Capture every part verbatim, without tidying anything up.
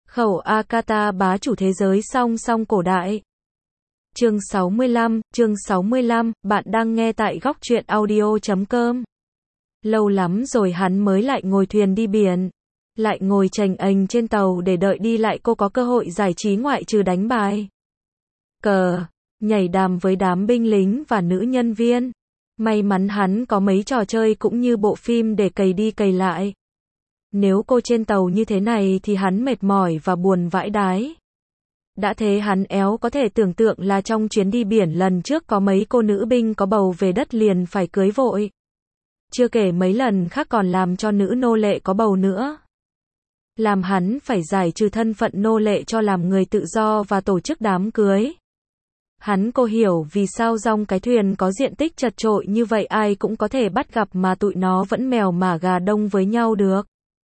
Khẩu Akata bá chủ thế giới song song cổ đại. Chương sáu mươi lăm, chương sáu mươi lăm, bạn đang nghe tại góc truyện audio chấm com. Lâu lắm rồi hắn mới lại ngồi thuyền đi biển. Lại ngồi chành ềnh trên tàu để đợi đi lại cô có cơ hội giải trí ngoại trừ đánh bài. Cờ, nhảy đàm với đám binh lính và nữ nhân viên. May mắn hắn có mấy trò chơi cũng như bộ phim để cày đi cày lại. Nếu cô trên tàu như thế này thì hắn mệt mỏi và buồn vãi đái. Đã thế hắn éo có thể tưởng tượng là trong chuyến đi biển lần trước có mấy cô nữ binh có bầu về đất liền phải cưới vội. Chưa kể mấy lần khác còn làm cho nữ nô lệ có bầu nữa. Làm hắn phải giải trừ thân phận nô lệ cho làm người tự do và tổ chức đám cưới. Hắn cô hiểu vì sao dòng cái thuyền có diện tích chật chội như vậy ai cũng có thể bắt gặp mà tụi nó vẫn mèo mả gà đông với nhau được.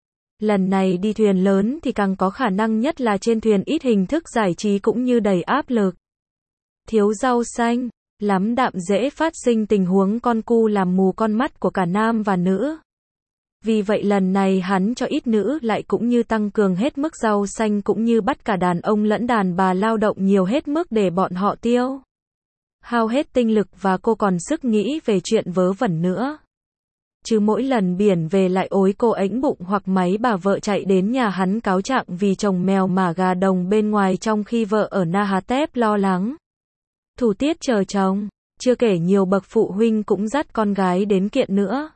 Lần này đi thuyền lớn thì càng có khả năng nhất là trên thuyền ít hình thức giải trí cũng như đầy áp lực. Thiếu rau xanh, lắm đạm dễ phát sinh tình huống con cu làm mù con mắt của cả nam và nữ. Vì vậy lần này hắn cho ít nữ lại cũng như tăng cường hết mức rau xanh cũng như bắt cả đàn ông lẫn đàn bà lao động nhiều hết mức để bọn họ tiêu hao hết tinh lực và cô còn sức nghĩ về chuyện vớ vẩn nữa. Chứ mỗi lần biển về lại ối cô ếnh bụng hoặc máy bà vợ chạy đến nhà hắn cáo trạng vì chồng mèo mả gà đồng bên ngoài trong khi vợ ở Nahatep lo lắng. Thủ tiết chờ chồng, chưa kể nhiều bậc phụ huynh cũng dắt con gái đến kiện nữa.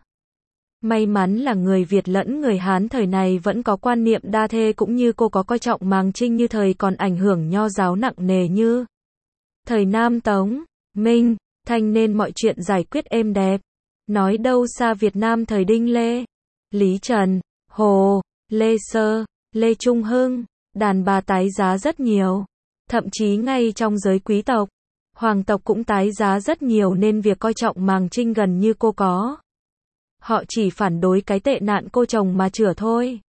May mắn là người Việt lẫn người Hán thời này vẫn có quan niệm đa thê cũng như cô có coi trọng màng trinh như thời còn ảnh hưởng nho giáo nặng nề như thời Nam Tống, Minh, Thanh nên mọi chuyện giải quyết êm đẹp. Nói đâu xa Việt Nam thời Đinh Lê, Lý Trần, Hồ, Lê Sơ, Lê Trung Hưng, đàn bà tái giá rất nhiều. Thậm chí ngay trong giới quý tộc, hoàng tộc cũng tái giá rất nhiều nên việc coi trọng màng trinh gần như cô có. Họ chỉ phản đối cái tệ nạn cô chồng mà chữa thôi.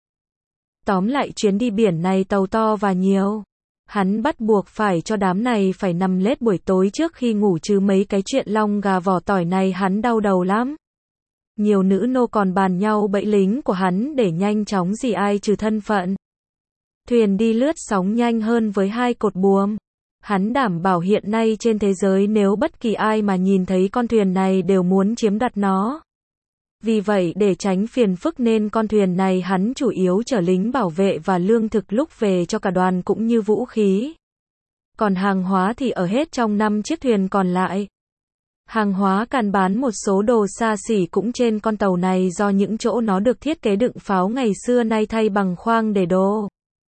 Tóm lại chuyến đi biển này tàu to và nhiều. Hắn bắt buộc phải cho đám này phải nằm lết buổi tối trước khi ngủ chứ mấy cái chuyện long gà vỏ tỏi này hắn đau đầu lắm. Nhiều nữ nô còn bàn nhau bẫy lính của hắn để nhanh chóng gì ai trừ thân phận. Thuyền đi lướt sóng nhanh hơn với hai cột buồm. Hắn đảm bảo hiện nay trên thế giới nếu bất kỳ ai mà nhìn thấy con thuyền này đều muốn chiếm đoạt nó. Vì vậy để tránh phiền phức nên con thuyền này hắn chủ yếu chở lính bảo vệ và lương thực lúc về cho cả đoàn cũng như vũ khí. Còn hàng hóa thì ở hết trong năm chiếc thuyền còn lại. Hàng hóa càn bán một số đồ xa xỉ cũng trên con tàu này do những chỗ nó được thiết kế đựng pháo ngày xưa nay thay bằng khoang để đồ.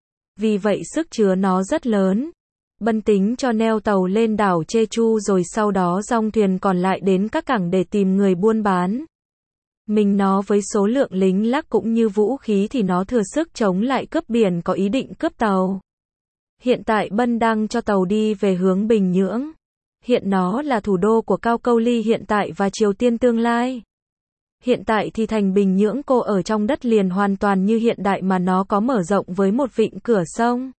Vì vậy sức chứa nó rất lớn. Bân tính cho neo tàu lên đảo Jeju rồi sau đó dòng thuyền còn lại đến các cảng để tìm người buôn bán. Mình nó với số lượng lính lác cũng như vũ khí thì nó thừa sức chống lại cướp biển có ý định cướp tàu. Hiện tại Bân đang cho tàu đi về hướng Bình Nhưỡng. Hiện nó là thủ đô của Cao Câu Ly hiện tại và Triều Tiên tương lai. Hiện tại thì thành Bình Nhưỡng cô ở trong đất liền hoàn toàn như hiện đại mà nó có mở rộng với một vịnh cửa sông.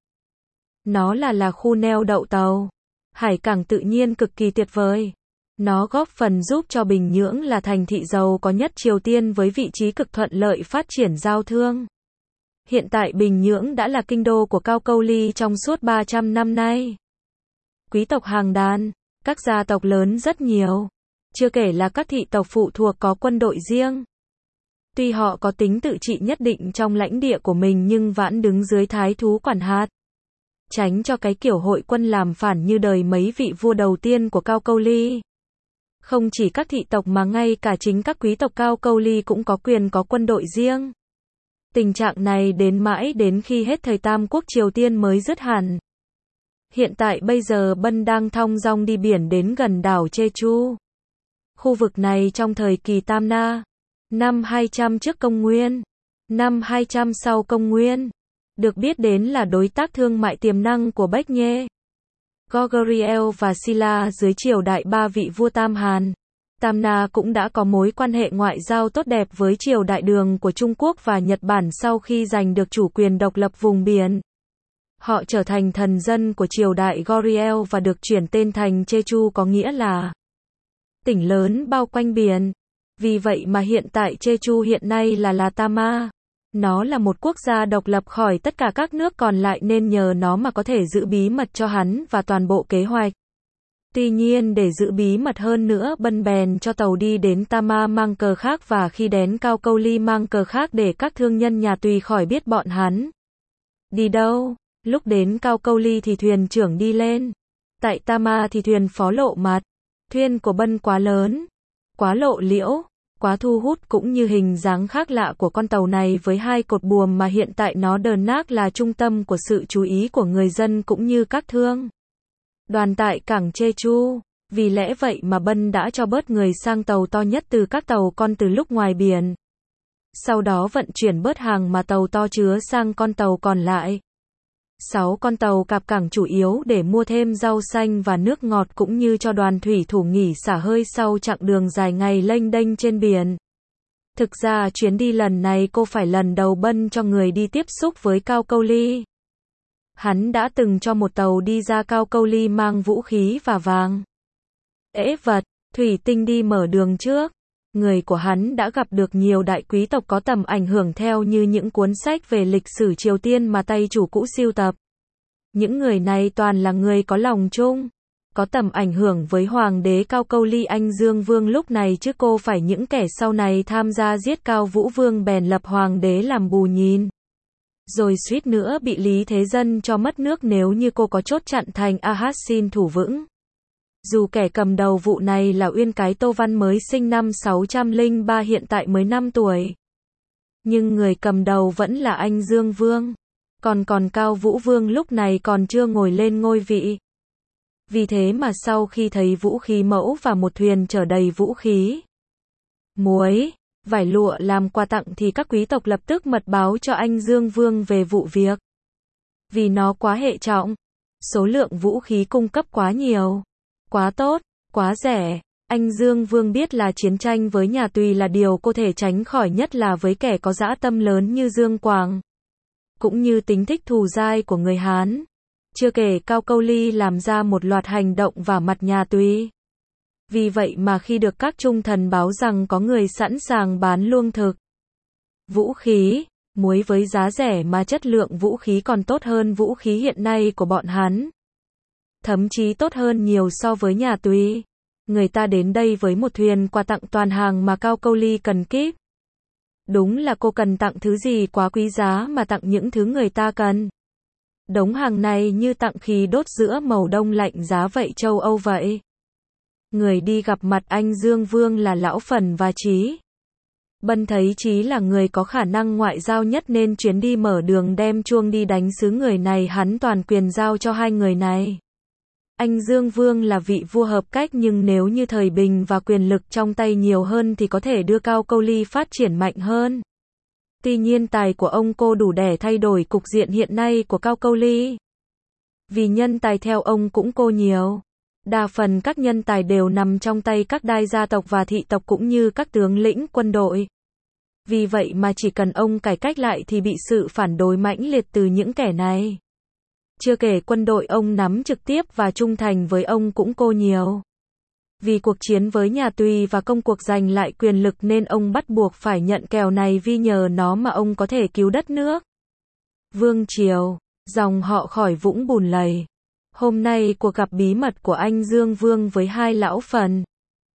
Nó là là khu neo đậu tàu. Hải cảng tự nhiên cực kỳ tuyệt vời. Nó góp phần giúp cho Bình Nhưỡng là thành thị giàu có nhất Triều Tiên với vị trí cực thuận lợi phát triển giao thương. Hiện tại Bình Nhưỡng đã là kinh đô của Cao Câu Ly trong suốt ba trăm năm nay. Quý tộc hàng đàn, các gia tộc lớn rất nhiều. Chưa kể là các thị tộc phụ thuộc có quân đội riêng. Tuy họ có tính tự trị nhất định trong lãnh địa của mình nhưng vẫn đứng dưới thái thú quản hạt. Tránh cho cái kiểu hội quân làm phản như đời mấy vị vua đầu tiên của Cao Câu Ly. Không chỉ các thị tộc mà ngay cả chính các quý tộc Cao Câu Ly cũng có quyền có quân đội riêng. Tình trạng này đến mãi đến khi hết thời Tam Quốc Triều Tiên mới dứt hẳn. Hiện tại bây giờ Bân đang thong dong đi biển đến gần đảo Jeju. Khu vực này trong thời kỳ Tam Na, năm hai trăm trước công nguyên, năm hai trăm sau công nguyên, được biết đến là đối tác thương mại tiềm năng của Bách Nhê, Goguryeo và Silla dưới triều đại ba vị vua Tam Hàn. Tam Na cũng đã có mối quan hệ ngoại giao tốt đẹp với triều đại Đường của Trung Quốc và Nhật Bản sau khi giành được chủ quyền độc lập vùng biển. Họ trở thành thần dân của triều đại Goryeo và được chuyển tên thành Jeju có nghĩa là tỉnh lớn bao quanh biển. Vì vậy mà hiện tại Jeju hiện nay là là Tama. Nó là một quốc gia độc lập khỏi tất cả các nước còn lại nên nhờ nó mà có thể giữ bí mật cho hắn và toàn bộ kế hoạch. Tuy nhiên để giữ bí mật hơn nữa Bân bèn cho tàu đi đến Tama mang cờ khác và khi đến Cao Câu Ly mang cờ khác để các thương nhân nhà Tùy khỏi biết bọn hắn đi đâu. Lúc đến Cao Câu Ly thì thuyền trưởng đi lên. Tại Tama thì thuyền phó lộ mặt. Thuyền của Bân quá lớn, quá lộ liễu, quá thu hút cũng như hình dáng khác lạ của con tàu này với hai cột buồm mà hiện tại nó đờn nác là trung tâm của sự chú ý của người dân cũng như các thương đoàn tại cảng Jeju. Vì lẽ vậy mà Bân đã cho bớt người sang tàu to nhất từ các tàu con từ lúc ngoài biển. Sau đó vận chuyển bớt hàng mà tàu to chứa sang con tàu còn lại. Sáu con tàu cập cảng chủ yếu để mua thêm rau xanh và nước ngọt cũng như cho đoàn thủy thủ nghỉ xả hơi sau chặng đường dài ngày lênh đênh trên biển. Thực ra chuyến đi lần này cô phải lần đầu Bân cho người đi tiếp xúc với Cao Câu Ly. Hắn đã từng cho một tàu đi ra Cao Câu Ly mang vũ khí và vàng ễ vật, thủy tinh đi mở đường trước. Người của hắn đã gặp được nhiều đại quý tộc có tầm ảnh hưởng theo như những cuốn sách về lịch sử Triều Tiên mà tay chủ cũ sưu tập. Những người này toàn là người có lòng chung, có tầm ảnh hưởng với hoàng đế Cao Câu Ly Anh Dương Vương lúc này chứ cô phải những kẻ sau này tham gia giết Cao Vũ Vương bèn lập hoàng đế làm bù nhìn. Rồi suýt nữa bị Lý Thế Dân cho mất nước nếu như cô có chốt chặn thành Ahassin thủ vững. Dù kẻ cầm đầu vụ này là Uyên Cái Tô Văn mới sinh năm sáu trăm lẻ ba hiện tại mới năm tuổi. Nhưng người cầm đầu vẫn là Anh Dương Vương. Còn còn Cao Vũ Vương lúc này còn chưa ngồi lên ngôi vị. Vì thế mà sau khi thấy vũ khí mẫu và một thuyền chở đầy vũ khí, muối, vải lụa làm quà tặng thì các quý tộc lập tức mật báo cho Anh Dương Vương về vụ việc. Vì nó quá hệ trọng, số lượng vũ khí cung cấp quá nhiều, quá tốt, quá rẻ. Anh Dương Vương biết là chiến tranh với nhà Tùy là điều cô thể tránh khỏi nhất là với kẻ có dã tâm lớn như Dương Quảng. Cũng như tính thích thù dai của người Hán. Chưa kể Cao Câu Ly làm ra một loạt hành động vả mặt nhà Tùy. Vì vậy mà khi được các trung thần báo rằng có người sẵn sàng bán lương thực, vũ khí, muối với giá rẻ mà chất lượng vũ khí còn tốt hơn vũ khí hiện nay của bọn hắn. Thậm chí tốt hơn nhiều so với nhà Tùy. Người ta đến đây với một thuyền quà tặng toàn hàng mà Cao Câu Ly cần kíp. Đúng là cô cần tặng thứ gì quá quý giá mà tặng những thứ người ta cần. Đống hàng này như tặng khí đốt giữa màu đông lạnh giá vậy châu Âu vậy. Người đi gặp mặt anh Dương Vương là Lão Phần và Trí. Bân thấy Trí là người có khả năng ngoại giao nhất nên chuyến đi mở đường đem chuông đi đánh xứ người này hắn toàn quyền giao cho hai người này. Anh Dương Vương là vị vua hợp cách nhưng nếu như thời bình và quyền lực trong tay nhiều hơn thì có thể đưa Cao Câu Ly phát triển mạnh hơn. Tuy nhiên tài của ông cô đủ để thay đổi cục diện hiện nay của Cao Câu Ly. Vì nhân tài theo ông cũng cô nhiều. Đa phần các nhân tài đều nằm trong tay các đai gia tộc và thị tộc cũng như các tướng lĩnh quân đội. Vì vậy mà chỉ cần ông cải cách lại thì bị sự phản đối mãnh liệt từ những kẻ này. Chưa kể quân đội ông nắm trực tiếp và trung thành với ông cũng cô nhiều. Vì cuộc chiến với nhà Tùy và công cuộc giành lại quyền lực nên ông bắt buộc phải nhận kèo này vì nhờ nó mà ông có thể cứu đất nước. Vương Triều, dòng họ khỏi vũng bùn lầy. Hôm nay cuộc gặp bí mật của anh Dương Vương với hai lão Phần.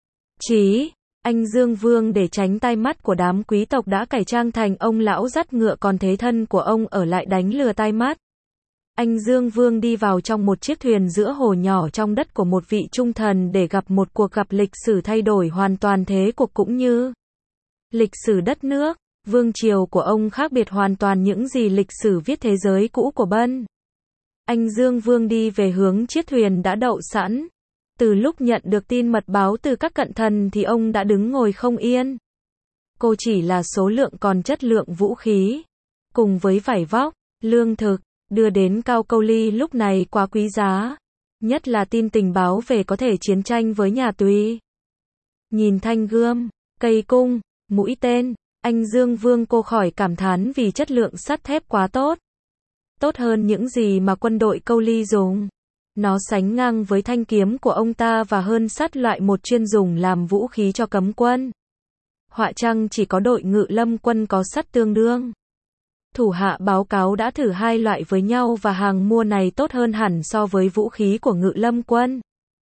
Chí, anh Dương Vương để tránh tai mắt của đám quý tộc đã cải trang thành ông lão dắt ngựa còn thế thân của ông ở lại đánh lừa tai mắt. Anh Dương Vương đi vào trong một chiếc thuyền giữa hồ nhỏ trong đất của một vị trung thần để gặp một cuộc gặp lịch sử thay đổi hoàn toàn thế cuộc cũng như lịch sử đất nước. Vương triều của ông khác biệt hoàn toàn những gì lịch sử viết thế giới cũ của Bân. Anh Dương Vương đi về hướng chiếc thuyền đã đậu sẵn. Từ lúc nhận được tin mật báo từ các cận thần thì ông đã đứng ngồi không yên. Cô chỉ là số lượng còn chất lượng vũ khí, cùng với vải vóc, lương thực, đưa đến Cao Câu Ly lúc này quá quý giá. Nhất là tin tình báo về có thể chiến tranh với nhà Tùy. Nhìn thanh gươm, cây cung, mũi tên, anh Dương Vương cô khỏi cảm thán vì chất lượng sắt thép quá tốt. Tốt hơn những gì mà quân đội Câu Ly dùng. Nó sánh ngang với thanh kiếm của ông ta và hơn sắt loại một chuyên dùng làm vũ khí cho cấm quân. Họa chăng chỉ có đội ngự lâm quân có sắt tương đương. Thủ hạ báo cáo đã thử hai loại với nhau và hàng mua này tốt hơn hẳn so với vũ khí của Ngự Lâm quân.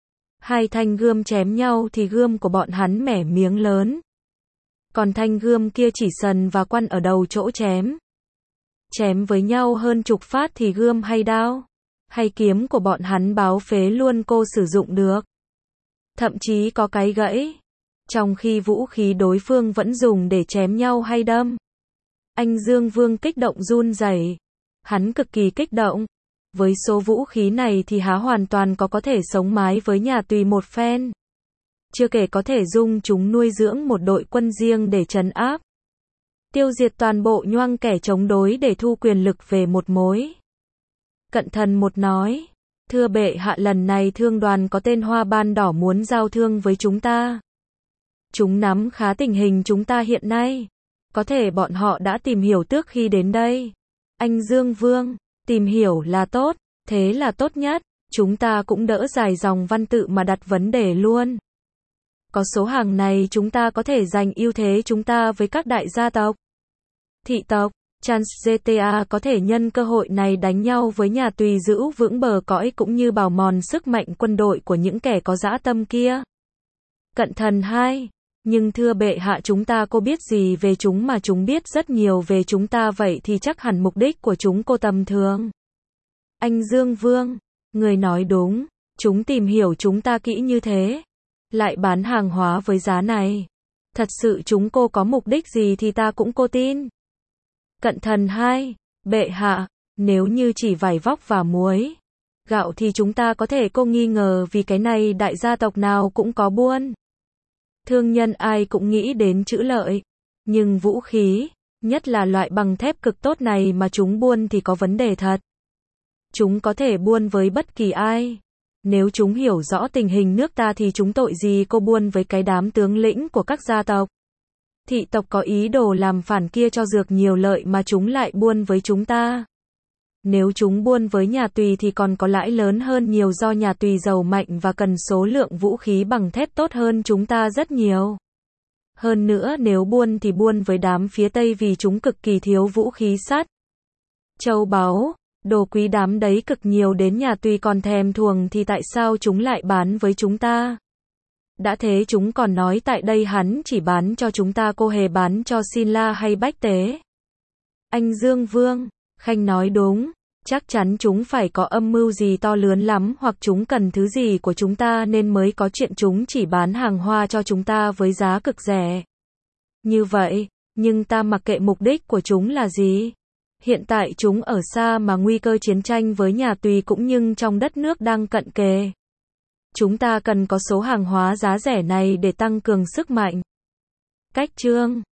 Hai thanh gươm chém nhau thì gươm của bọn hắn mẻ miếng lớn. Còn thanh gươm kia chỉ sần và quăn ở đầu chỗ chém. Chém với nhau hơn chục phát thì gươm hay đao, hay kiếm của bọn hắn báo phế luôn cô sử dụng được. Thậm chí có cái gãy. Trong khi vũ khí đối phương vẫn dùng để chém nhau hay đâm. Anh Dương Vương kích động run rẩy. Hắn cực kỳ kích động. Với số vũ khí này thì há hoàn toàn có có thể sống mái với nhà Tùy một phen. Chưa kể có thể dung chúng nuôi dưỡng một đội quân riêng để trấn áp. Tiêu diệt toàn bộ nhoang kẻ chống đối để thu quyền lực về một mối. Cận Thần một nói. Thưa bệ hạ, lần này thương đoàn có tên Hoa Ban Đỏ muốn giao thương với chúng ta. Chúng nắm khá tình hình chúng ta hiện nay. Có thể bọn họ đã tìm hiểu trước khi đến đây. Anh Dương Vương, tìm hiểu là tốt, thế là tốt nhất. Chúng ta cũng đỡ dài dòng văn tự mà đặt vấn đề luôn. Có số hàng này chúng ta có thể giành ưu thế chúng ta với các đại gia tộc, thị tộc. Trans-giê-tê-a có thể nhân cơ hội này đánh nhau với nhà Tùy giữ vững bờ cõi cũng như bào mòn sức mạnh quân đội của những kẻ có dã tâm kia. Cận Thần hai. Nhưng thưa bệ hạ, chúng ta có biết gì về chúng mà chúng biết rất nhiều về chúng ta, vậy thì chắc hẳn mục đích của chúng cô tầm thường. Anh Dương Vương, người nói đúng, chúng tìm hiểu chúng ta kỹ như thế, lại bán hàng hóa với giá này. Thật sự chúng cô có mục đích gì thì ta cũng cô tin. Cận Thần hai. Bệ hạ, nếu như chỉ vải vóc và muối, gạo thì chúng ta có thể cô nghi ngờ vì cái này đại gia tộc nào cũng có buôn. Thương nhân ai cũng nghĩ đến chữ lợi. Nhưng vũ khí, nhất là loại bằng thép cực tốt này mà chúng buôn thì có vấn đề thật. Chúng có thể buôn với bất kỳ ai. Nếu chúng hiểu rõ tình hình nước ta thì chúng tội gì cô buôn với cái đám tướng lĩnh của các gia tộc. Thị tộc có ý đồ làm phản kia cho dược nhiều lợi mà chúng lại buôn với chúng ta. Nếu chúng buôn với nhà Tùy thì còn có lãi lớn hơn nhiều do nhà Tùy giàu mạnh và cần số lượng vũ khí bằng thép tốt hơn chúng ta rất nhiều. Hơn nữa nếu buôn thì buôn với đám phía Tây vì chúng cực kỳ thiếu vũ khí sắt, châu báu, đồ quý đám đấy cực nhiều đến nhà Tùy còn thèm thuồng thì tại sao chúng lại bán với chúng ta? Đã thế chúng còn nói tại đây hắn chỉ bán cho chúng ta, cô hề bán cho Xin La hay Bách Tế. Anh Dương Vương, Khanh nói đúng, chắc chắn chúng phải có âm mưu gì to lớn lắm hoặc chúng cần thứ gì của chúng ta nên mới có chuyện chúng chỉ bán hàng hoa cho chúng ta với giá cực rẻ. Như vậy, nhưng ta mặc kệ mục đích của chúng là gì. Hiện tại chúng ở xa mà nguy cơ chiến tranh với nhà Tùy cũng như trong đất nước đang cận kề. Chúng ta cần có số hàng hóa giá rẻ này để tăng cường sức mạnh. Cách chương